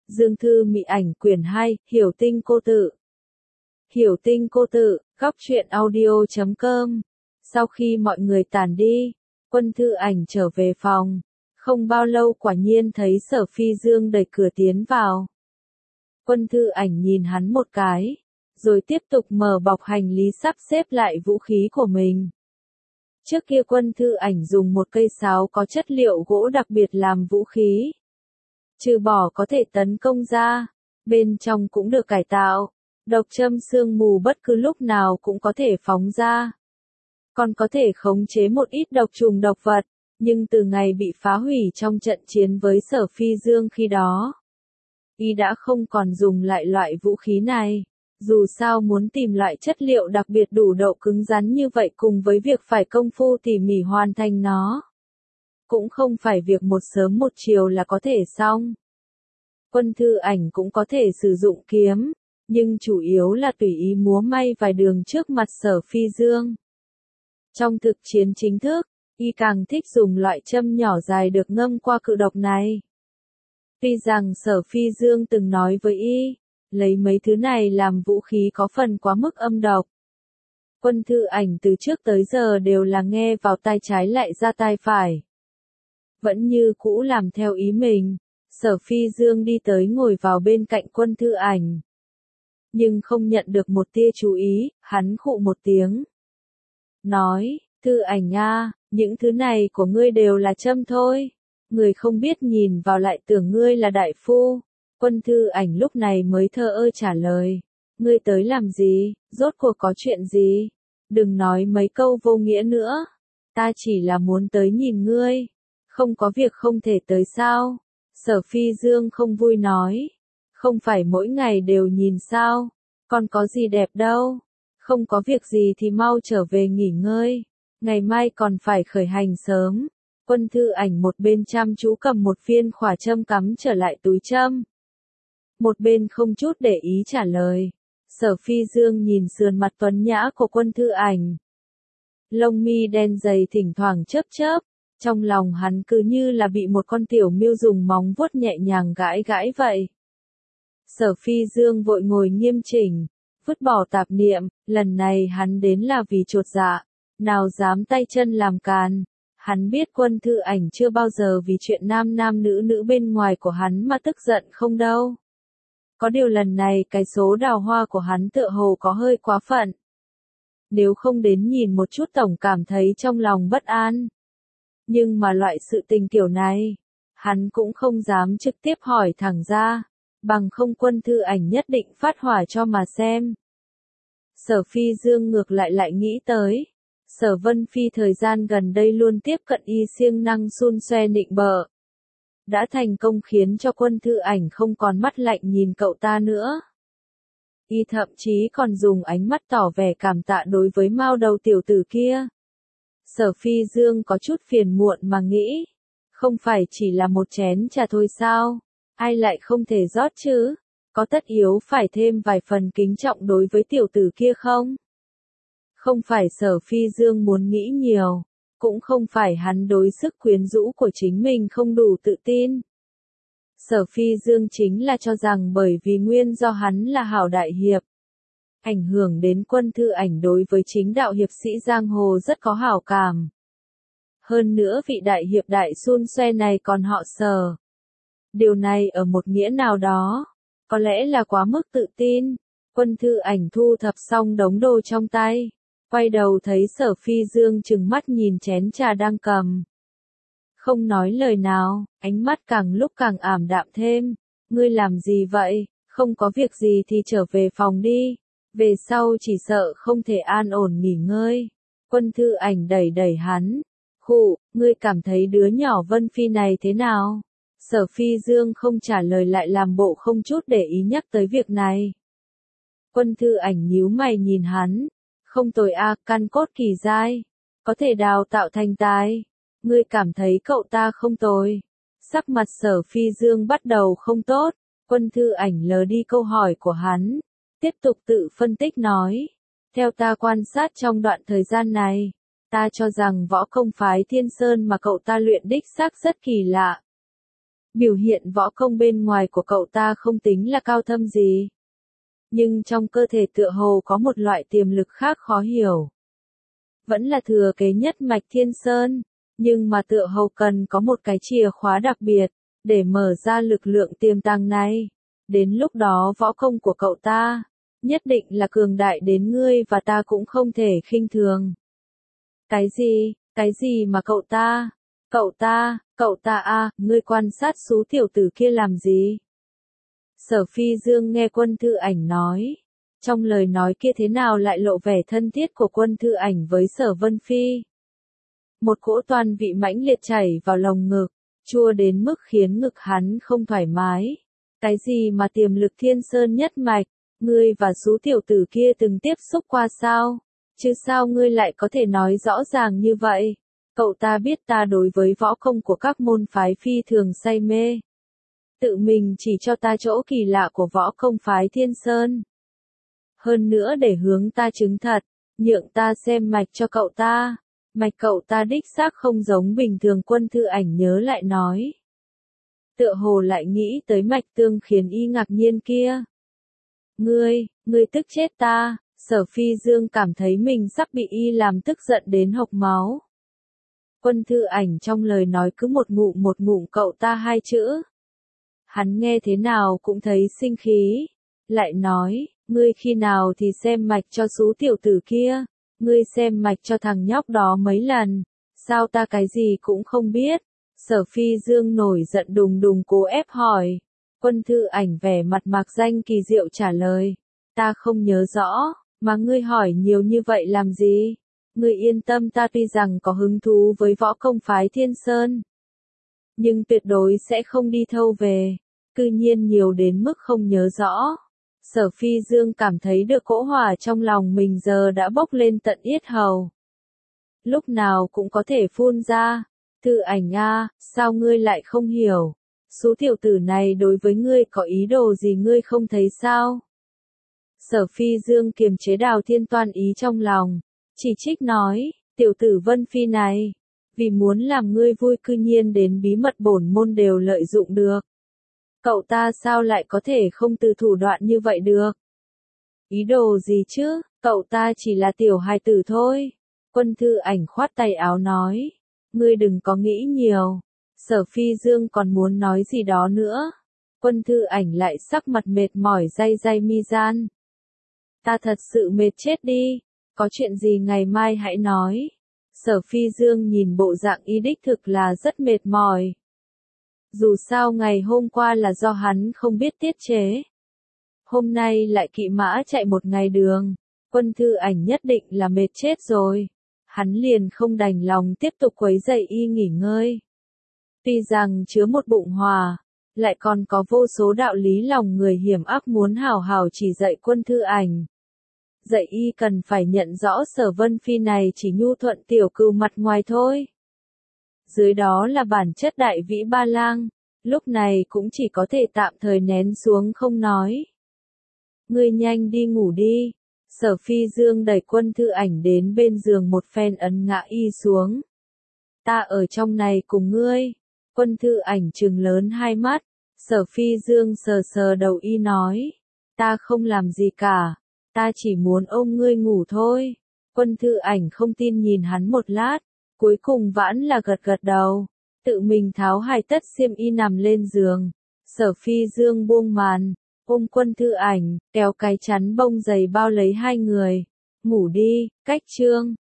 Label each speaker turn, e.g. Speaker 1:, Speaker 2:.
Speaker 1: Dương Thư Mị Ảnh quyển 2, Hiểu Tinh Cô Tự. Hiểu Tinh Cô Tự, góc truyện audio.com. Sau khi mọi người tản đi, Quân Thư Ảnh trở về phòng. Không bao lâu quả nhiên thấy Sở Phi Dương đẩy cửa tiến vào. Quân Thư Ảnh nhìn hắn một cái, rồi tiếp tục mở bọc hành lý sắp xếp lại vũ khí của mình. Trước kia Quân Thư Ảnh dùng một cây sáo có chất liệu gỗ đặc biệt làm vũ khí. Trừ bỏ có thể tấn công ra, bên trong cũng được cải tạo, độc châm sương mù bất cứ lúc nào cũng có thể phóng ra. Còn có thể khống chế một ít độc trùng độc vật, nhưng từ ngày bị phá hủy trong trận chiến với Sở Phi Dương khi đó, y đã không còn dùng lại loại vũ khí này. Dù sao muốn tìm loại chất liệu đặc biệt đủ độ cứng rắn như vậy cùng với việc phải công phu tỉ mỉ hoàn thành nó, cũng không phải việc một sớm một chiều là có thể xong. Quân Thư Ảnh cũng có thể sử dụng kiếm, nhưng chủ yếu là tùy ý múa may vài đường trước mặt Sở Phi Dương. Trong thực chiến chính thức, y càng thích dùng loại châm nhỏ dài được ngâm qua cự độc này. Tuy rằng Sở Phi Dương từng nói với y, lấy mấy thứ này làm vũ khí có phần quá mức âm độc. Quân Thư Ảnh từ trước tới giờ đều là nghe vào tai trái lại ra tai phải. Vẫn như cũ làm theo ý mình, Sở Phi Dương đi tới ngồi vào bên cạnh Quân Thư Ảnh. Nhưng không nhận được một tia chú ý, hắn khụ một tiếng. Nói, Thư Ảnh a, những thứ này của ngươi đều là châm thôi. Người không biết nhìn vào lại tưởng ngươi là đại phu. Quân Thư Ảnh lúc này mới thờ ơ trả lời. Ngươi tới làm gì, rốt cuộc có chuyện gì? Đừng nói mấy câu vô nghĩa nữa. Ta chỉ là muốn tới nhìn ngươi. Không có việc không thể tới sao? Sở Phi Dương không vui nói. Không phải mỗi ngày đều nhìn sao? Còn có gì đẹp đâu. Không có việc gì thì mau trở về nghỉ ngơi. Ngày mai còn phải khởi hành sớm. Quân Thư Ảnh một bên chăm chú cầm một viên khỏa châm cắm trở lại túi châm. Một bên không chút để ý trả lời. Sở Phi Dương nhìn sườn mặt tuấn nhã của Quân Thư Ảnh. Lông mi đen dày thỉnh thoảng chớp chớp. Trong lòng hắn cứ như là bị một con tiểu miêu dùng móng vuốt nhẹ nhàng gãi gãi vậy. Sở Phi Dương vội ngồi nghiêm chỉnh, vứt bỏ tạp niệm, lần này hắn đến là vì chột dạ, nào dám tay chân làm càn. Hắn biết Quân Thư Ảnh chưa bao giờ vì chuyện nam nam nữ nữ bên ngoài của hắn mà tức giận không đâu. Có điều lần này cái số đào hoa của hắn tựa hồ có hơi quá phận. Nếu không đến nhìn một chút tổng cảm thấy trong lòng bất an. Nhưng mà loại sự tình kiểu này, hắn cũng không dám trực tiếp hỏi thẳng ra, bằng không Quân Thư Ảnh nhất định phát hỏa cho mà xem. Sở Phi Dương ngược lại nghĩ tới, Sở Vân Phi thời gian gần đây luôn tiếp cận y siêng năng xun xoe nịnh bợ. Đã thành công khiến cho Quân Thư Ảnh không còn mắt lạnh nhìn cậu ta nữa. Y thậm chí còn dùng ánh mắt tỏ vẻ cảm tạ đối với mao đầu tiểu tử kia. Sở Phi Dương có chút phiền muộn mà nghĩ, không phải chỉ là một chén trà thôi sao, ai lại không thể rót chứ, có tất yếu phải thêm vài phần kính trọng đối với tiểu tử kia không? Không phải Sở Phi Dương muốn nghĩ nhiều, cũng không phải hắn đối sức quyến rũ của chính mình không đủ tự tin. Sở Phi Dương chính là cho rằng bởi vì nguyên do hắn là hảo đại hiệp, ảnh hưởng đến Quân Thư Ảnh đối với chính đạo hiệp sĩ giang hồ rất có hảo cảm. Hơn nữa vị đại hiệp đại xun xoe này còn họ Sở. Điều này ở một nghĩa nào đó, có lẽ là quá mức tự tin. Quân Thư Ảnh thu thập xong đống đồ trong tay, quay đầu thấy Sở Phi Dương trừng mắt nhìn chén trà đang cầm. Không nói lời nào, ánh mắt càng lúc càng ảm đạm thêm. Ngươi làm gì vậy? Không có việc gì thì trở về phòng đi. Về sau chỉ sợ không thể an ổn nghỉ ngơi. Quân Thư Ảnh đẩy hắn. Khụ, ngươi cảm thấy đứa nhỏ Vân Phi này thế nào? Sở Phi Dương không trả lời lại làm bộ không chút để ý nhắc tới việc này. Quân Thư Ảnh nhíu mày nhìn hắn. Không tồi a, căn cốt kỳ dai. Có thể đào tạo thành tài. Ngươi cảm thấy cậu ta không tồi. Sắc mặt Sở Phi Dương bắt đầu không tốt. Quân Thư Ảnh lờ đi câu hỏi của hắn. Tiếp tục tự phân tích nói. Theo ta quan sát trong đoạn thời gian này, ta cho rằng võ công phái Thiên Sơn mà cậu ta luyện đích xác rất kỳ lạ. Biểu hiện võ công bên ngoài của cậu ta không tính là cao thâm gì. Nhưng trong cơ thể tựa hồ có một loại tiềm lực khác khó hiểu. Vẫn là thừa kế nhất mạch Thiên Sơn, nhưng mà tựa hồ cần có một cái chìa khóa đặc biệt, để mở ra lực lượng tiềm tàng này. Đến lúc đó võ công của cậu ta, nhất định là cường đại đến ngươi và ta cũng không thể khinh thường. Cái gì mà cậu ta à, ngươi quan sát số tiểu tử kia làm gì? Sở Phi Dương nghe Quân Thư Ảnh nói, trong lời nói kia thế nào lại lộ vẻ thân thiết của Quân Thư Ảnh với Sở Vân Phi. Một cỗ toàn vị mãnh liệt chảy vào lồng ngực, chua đến mức khiến ngực hắn không thoải mái. Cái gì mà tiềm lực Thiên Sơn nhất mạch, ngươi và số tiểu tử kia từng tiếp xúc qua sao? Chứ sao ngươi lại có thể nói rõ ràng như vậy? Cậu ta biết ta đối với võ công của các môn phái phi thường say mê. Tự mình chỉ cho ta chỗ kỳ lạ của võ công phái Thiên Sơn. Hơn nữa để hướng ta chứng thật, nhượng ta xem mạch cho cậu ta. Mạch cậu ta đích xác không giống bình thường. Quân Thư Ảnh nhớ lại nói. Tựa hồ lại nghĩ tới mạch tương khiến y ngạc nhiên kia. Ngươi tức chết ta. Sở Phi Dương cảm thấy mình sắp bị y làm tức giận đến hộc máu. Quân Thư Ảnh trong lời nói cứ một ngụm cậu ta hai chữ. Hắn nghe thế nào cũng thấy sinh khí. Lại nói, ngươi khi nào thì xem mạch cho số tiểu tử kia, ngươi xem mạch cho thằng nhóc đó mấy lần, sao ta cái gì cũng không biết. Sở Phi Dương nổi giận đùng đùng cố ép hỏi. Quân Thư Ảnh vẻ mặt mạc danh kỳ diệu trả lời. Ta không nhớ rõ, mà ngươi hỏi nhiều như vậy làm gì? Ngươi yên tâm, ta tuy rằng có hứng thú với võ công phái Thiên Sơn, nhưng tuyệt đối sẽ không đi thâu về. Cư nhiên nhiều đến mức không nhớ rõ. Sở Phi Dương cảm thấy được cỗ hỏa trong lòng mình giờ đã bốc lên tận yết hầu. Lúc nào cũng có thể phun ra. Thư Ảnh a, sao ngươi lại không hiểu? Số tiểu tử này đối với ngươi có ý đồ gì ngươi không thấy sao? Sở Phi Dương kiềm chế Đào Thiên toan ý trong lòng, chỉ trích nói, tiểu tử Vân Phi này, vì muốn làm ngươi vui cư nhiên đến bí mật bổn môn đều lợi dụng được. Cậu ta sao lại có thể không từ thủ đoạn như vậy được? Ý đồ gì chứ, cậu ta chỉ là tiểu hài tử thôi. Quân Thư Ảnh khoát tay áo nói, ngươi đừng có nghĩ nhiều. Sở Phi Dương còn muốn nói gì đó nữa. Quân Thư Ảnh lại sắc mặt mệt mỏi day mi gian. Ta thật sự mệt chết đi, có chuyện gì ngày mai hãy nói. Sở Phi Dương nhìn bộ dạng y đích thực là rất mệt mỏi. Dù sao ngày hôm qua là do hắn không biết tiết chế. Hôm nay lại kỵ mã chạy một ngày đường. Quân Thư Ảnh nhất định là mệt chết rồi. Hắn liền không đành lòng tiếp tục quấy rầy y nghỉ ngơi. Tuy rằng chứa một bụng hòa, lại còn có vô số đạo lý lòng người hiểm ác muốn hào hào chỉ dạy Quân Thư Ảnh. Dạy y cần phải nhận rõ Sở Vân Phi này chỉ nhu thuận tiểu cừu mặt ngoài thôi. Dưới đó là bản chất đại vĩ ba lang, lúc này cũng chỉ có thể tạm thời nén xuống không nói. Ngươi nhanh đi ngủ đi. Sở Phi Dương đẩy Quân Thư Ảnh đến bên giường một phen ấn ngã y xuống. Ta ở trong này cùng ngươi. Quân Thư Ảnh trừng lớn hai mắt. Sở Phi Dương sờ sờ đầu y nói. Ta không làm gì cả. Ta chỉ muốn ôm ngươi ngủ thôi. Quân Thư Ảnh không tin nhìn hắn một lát. Cuối cùng vẫn là gật gật đầu. Tự mình tháo hai tất xiêm y nằm lên giường. Sở Phi Dương buông màn. Ôm Quân Thư Ảnh, kéo cái chắn bông dày bao lấy hai người. Ngủ đi, cách chương.